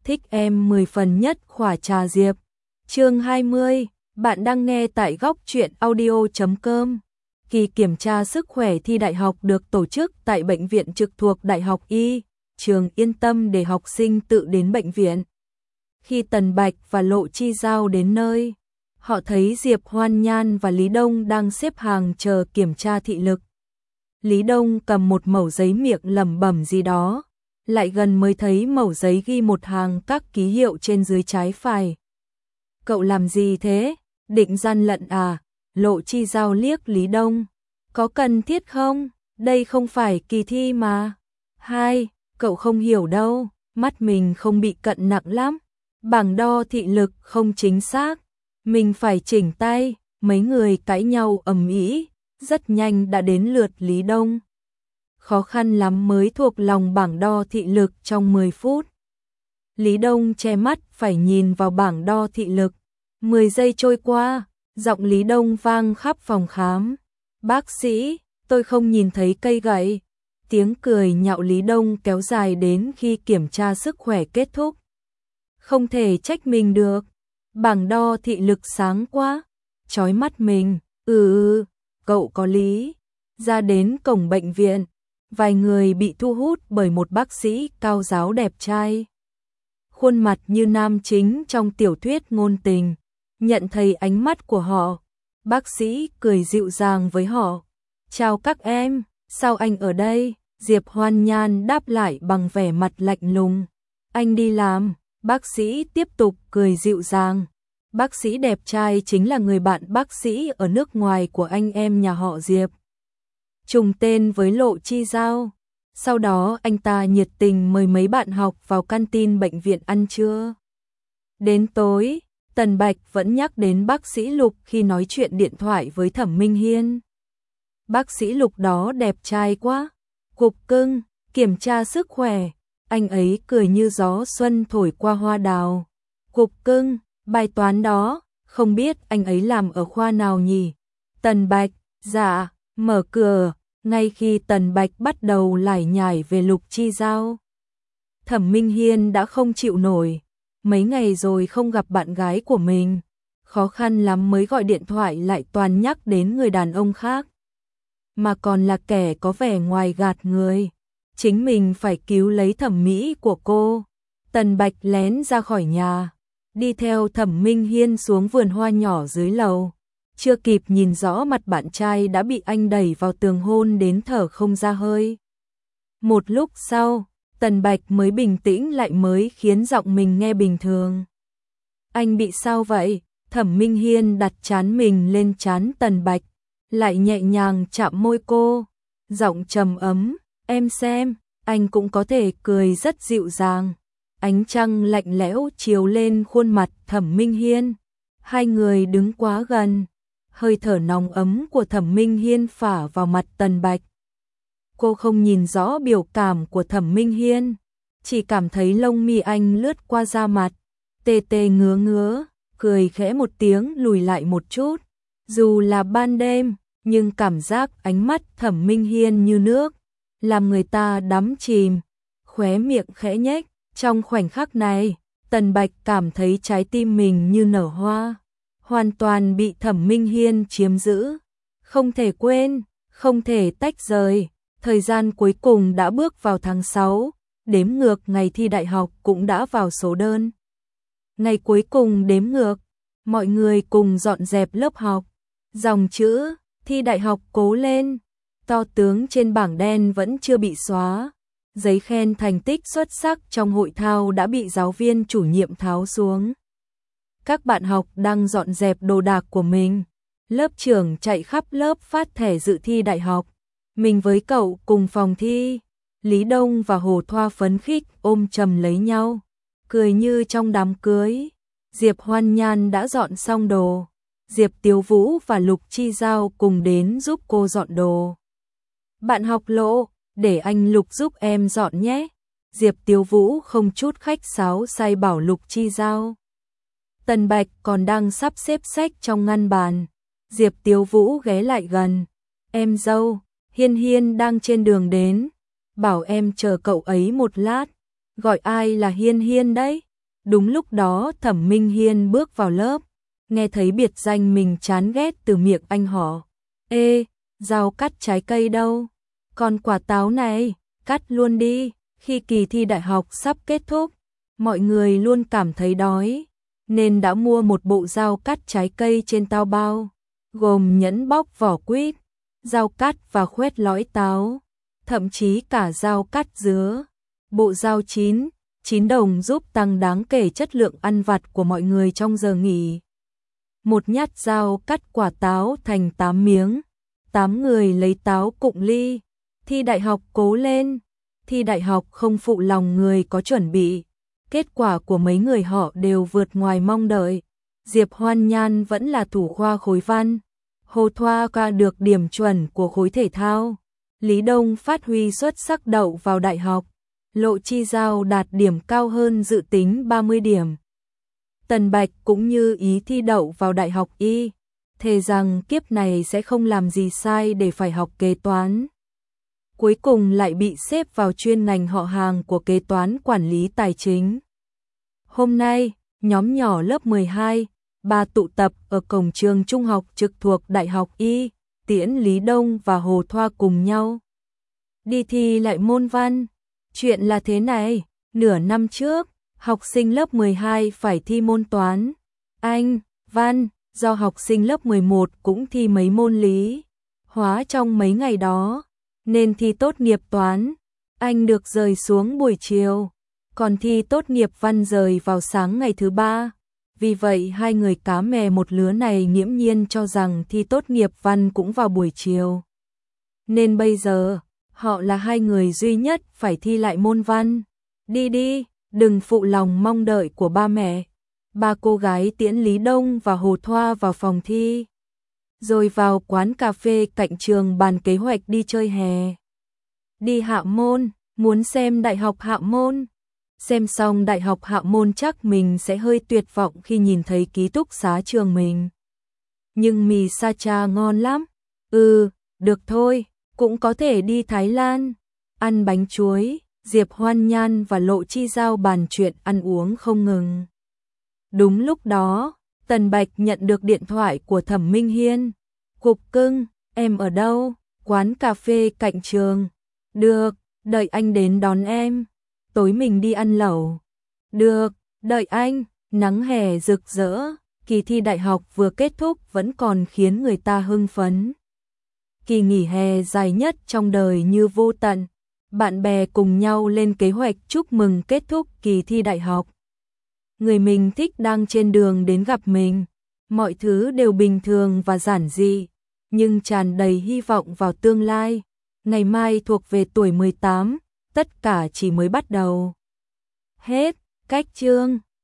thích em 10 phần nhất khỏa trà Diệp. Chương 20, bạn đang nghe tại góc truyện audio.com. Kỳ kiểm tra sức khỏe thi đại học được tổ chức tại bệnh viện trực thuộc Đại học Y, trường yên tâm để học sinh tự đến bệnh viện. Khi Tần Bạch và Lộ Chi Giao đến nơi, họ thấy Diệp Hoan Nhan và Lý Đông đang xếp hàng chờ kiểm tra thị lực. Lý Đông cầm một mẩu giấy miệng lẩm bẩm gì đó, lại gần mới thấy mẩu giấy ghi một hàng các ký hiệu trên dưới trái phải. Cậu làm gì thế? Định gian lận à? Lộ Chi Giao liếc Lý Đông. Có cần thiết không? Đây không phải kỳ thi mà. Hai, cậu không hiểu đâu, mắt mình không bị cận nặng lắm. Bảng đo thị lực không chính xác. Mình phải chỉnh tay. Mấy người cãi nhau ầm ĩ, rất nhanh đã đến lượt Lý Đông. Khó khăn lắm mới thuộc lòng bảng đo thị lực trong 10 phút. Lý Đông che mắt phải nhìn vào bảng đo thị lực. 10 giây trôi qua, giọng Lý Đông vang khắp phòng khám. Bác sĩ, tôi không nhìn thấy cây gậy. Tiếng cười nhạo Lý Đông kéo dài đến khi kiểm tra sức khỏe kết thúc. Không thể trách mình được. Bảng đo thị lực sáng quá. Chói mắt mình. Cậu có lý. Ra đến cổng bệnh viện, vài người bị thu hút bởi một bác sĩ cao ráo đẹp trai. Khuôn mặt như nam chính trong tiểu thuyết ngôn tình. Nhận thấy ánh mắt của họ, bác sĩ cười dịu dàng với họ. Chào các em, sao anh ở đây? Diệp Hoan Nhan đáp lại bằng vẻ mặt lạnh lùng. Anh đi làm, bác sĩ tiếp tục cười dịu dàng. Bác sĩ đẹp trai chính là người bạn bác sĩ ở nước ngoài của anh em nhà họ Diệp. Trùng tên với Lộ Chi Giao. Sau đó anh ta nhiệt tình mời mấy bạn học vào canteen bệnh viện ăn trưa. Đến tối, Tần Bạch vẫn nhắc đến bác sĩ Lục khi nói chuyện điện thoại với Thẩm Minh Hiên. Bác sĩ Lục đó đẹp trai quá. Cục cưng, kiểm tra sức khỏe. Anh ấy cười như gió xuân thổi qua hoa đào. Cục cưng, bài toán đó, không biết anh ấy làm ở khoa nào nhỉ? Tần Bạch, dạ, mở cửa. Ngay khi Tần Bạch bắt đầu lải nhải về Lục Chi Giao, Thẩm Minh Hiên đã không chịu nổi. Mấy ngày rồi không gặp bạn gái của mình, khó khăn lắm mới gọi điện thoại lại toàn nhắc đến người đàn ông khác. Mà còn là kẻ có vẻ ngoài gạt người. Chính mình phải cứu lấy thẩm mỹ của cô. Tần Bạch lén ra khỏi nhà, đi theo Thẩm Minh Hiên xuống vườn hoa nhỏ dưới lầu. Chưa kịp nhìn rõ mặt bạn trai đã bị anh đẩy vào tường hôn đến thở không ra hơi. Một lúc sau, Tần Bạch mới bình tĩnh lại mới khiến giọng mình nghe bình thường. Anh bị sao vậy? Thẩm Minh Hiên đặt trán mình lên trán Tần Bạch, lại nhẹ nhàng chạm môi cô. Giọng trầm ấm, em xem, anh cũng có thể cười rất dịu dàng. Ánh trăng lạnh lẽo chiếu lên khuôn mặt Thẩm Minh Hiên. Hai người đứng quá gần. Hơi thở nóng ấm của Thẩm Minh Hiên phả vào mặt Tần Bạch. Cô không nhìn rõ biểu cảm của Thẩm Minh Hiên, chỉ cảm thấy lông mi anh lướt qua da mặt, tê tê ngứa ngứa, cười khẽ một tiếng lùi lại một chút. Dù là ban đêm, nhưng cảm giác ánh mắt Thẩm Minh Hiên như nước, làm người ta đắm chìm, khóe miệng khẽ nhếch. Trong khoảnh khắc này, Tần Bạch cảm thấy trái tim mình như nở hoa, hoàn toàn bị Thẩm Minh Hiên chiếm giữ. Không thể quên, không thể tách rời. Thời gian cuối cùng đã bước vào tháng 6, đếm ngược ngày thi đại học cũng đã vào số đơn. Ngày cuối cùng đếm ngược, mọi người cùng dọn dẹp lớp học. Dòng chữ, thi đại học cố lên, to tướng trên bảng đen vẫn chưa bị xóa. Giấy khen thành tích xuất sắc trong hội thao đã bị giáo viên chủ nhiệm tháo xuống. Các bạn học đang dọn dẹp đồ đạc của mình. Lớp trưởng chạy khắp lớp phát thẻ dự thi đại học. Mình với cậu cùng phòng thi. Lý Đông và Hồ Thoa phấn khích ôm chầm lấy nhau, cười như trong đám cưới. Diệp Hoan Nhan đã dọn xong đồ. Diệp Tiếu Vũ và Lục Chi Giao cùng đến giúp cô dọn đồ. Bạn học Lộ, để anh Lục giúp em dọn nhé. Diệp Tiếu Vũ không chút khách sáo sai bảo Lục Chi Giao. Tần Bạch còn đang sắp xếp sách trong ngăn bàn. Diệp Tiếu Vũ ghé lại gần. Em dâu, Hiên Hiên đang trên đường đến. Bảo em chờ cậu ấy một lát. Gọi ai là Hiên Hiên đấy? Đúng lúc đó Thẩm Minh Hiên bước vào lớp, nghe thấy biệt danh mình chán ghét từ miệng anh họ. Ê, dao cắt trái cây đâu? Còn quả táo này, cắt luôn đi. Khi kỳ thi đại học sắp kết thúc, mọi người luôn cảm thấy đói, nên đã mua một bộ dao cắt trái cây trên Taobao, gồm nhẫn bóc vỏ quýt, dao cắt và khoét lõi táo, thậm chí cả dao cắt dứa. Bộ dao 9 đồng giúp tăng đáng kể chất lượng ăn vặt của mọi người trong giờ nghỉ. Một nhát dao cắt quả táo thành 8 miếng, 8 người lấy táo cụng ly. Thi đại học cố lên, thi đại học không phụ lòng người có chuẩn bị. Kết quả của mấy người họ đều vượt ngoài mong đợi. Diệp Hoan Nhan vẫn là thủ khoa khối văn, Hồ Thoa ca được điểm chuẩn của khối thể thao, Lý Đông phát huy xuất sắc đậu vào đại học, Lộ Chi Giao đạt điểm cao hơn dự tính 30 điểm. Tần Bạch cũng như ý thi đậu vào đại học Y, thề rằng kiếp này sẽ không làm gì sai để phải học kế toán. Cuối cùng lại bị xếp vào chuyên ngành họ hàng của kế toán quản lý tài chính. Hôm nay, nhóm nhỏ lớp 12, ba tụ tập ở cổng trường trung học trực thuộc Đại học Y, tiễn Lý Đông và Hồ Thoa cùng nhau đi thi lại môn văn. Chuyện là thế này, nửa năm trước, học sinh lớp 12 phải thi môn toán, Anh, văn, do học sinh lớp 11 cũng thi mấy môn lý, hóa trong mấy ngày đó, nên thi tốt nghiệp toán, Anh được rời xuống buổi chiều, còn thi tốt nghiệp văn rời vào sáng ngày thứ ba. Vì vậy hai người cá mè một lứa này nghiễm nhiên cho rằng thi tốt nghiệp văn cũng vào buổi chiều. Nên bây giờ, họ là hai người duy nhất phải thi lại môn văn. Đi đi, đừng phụ lòng mong đợi của ba mẹ. Ba cô gái tiễn Lý Đông và Hồ Thoa vào phòng thi, rồi vào quán cà phê cạnh trường bàn kế hoạch đi chơi hè. Đi Hạ Môn, muốn xem đại học Hạ Môn. Xem xong đại học Hạ Môn chắc mình sẽ hơi tuyệt vọng khi nhìn thấy ký túc xá trường mình. Nhưng mì sa cha ngon lắm. Được thôi, cũng có thể đi Thái Lan, ăn bánh chuối. Diệp Hoan Nhan và Lộ Chi Giao bàn chuyện ăn uống không ngừng. Đúng lúc đó, Tần Bạch nhận được điện thoại của Thẩm Minh Hiên. Cục cưng, em ở đâu? Quán cà phê cạnh trường. Được, đợi anh đến đón em. Tối mình đi ăn lẩu. Được, đợi anh. Nắng hè rực rỡ, kỳ thi đại học vừa kết thúc vẫn còn khiến người ta hưng phấn. Kỳ nghỉ hè dài nhất trong đời như vô tận. Bạn bè cùng nhau lên kế hoạch chúc mừng kết thúc kỳ thi đại học. Người mình thích đang trên đường đến gặp mình. Mọi thứ đều bình thường và giản dị, nhưng tràn đầy hy vọng vào tương lai. Ngày mai thuộc về tuổi 18, tất cả chỉ mới bắt đầu. Hết, cách chương.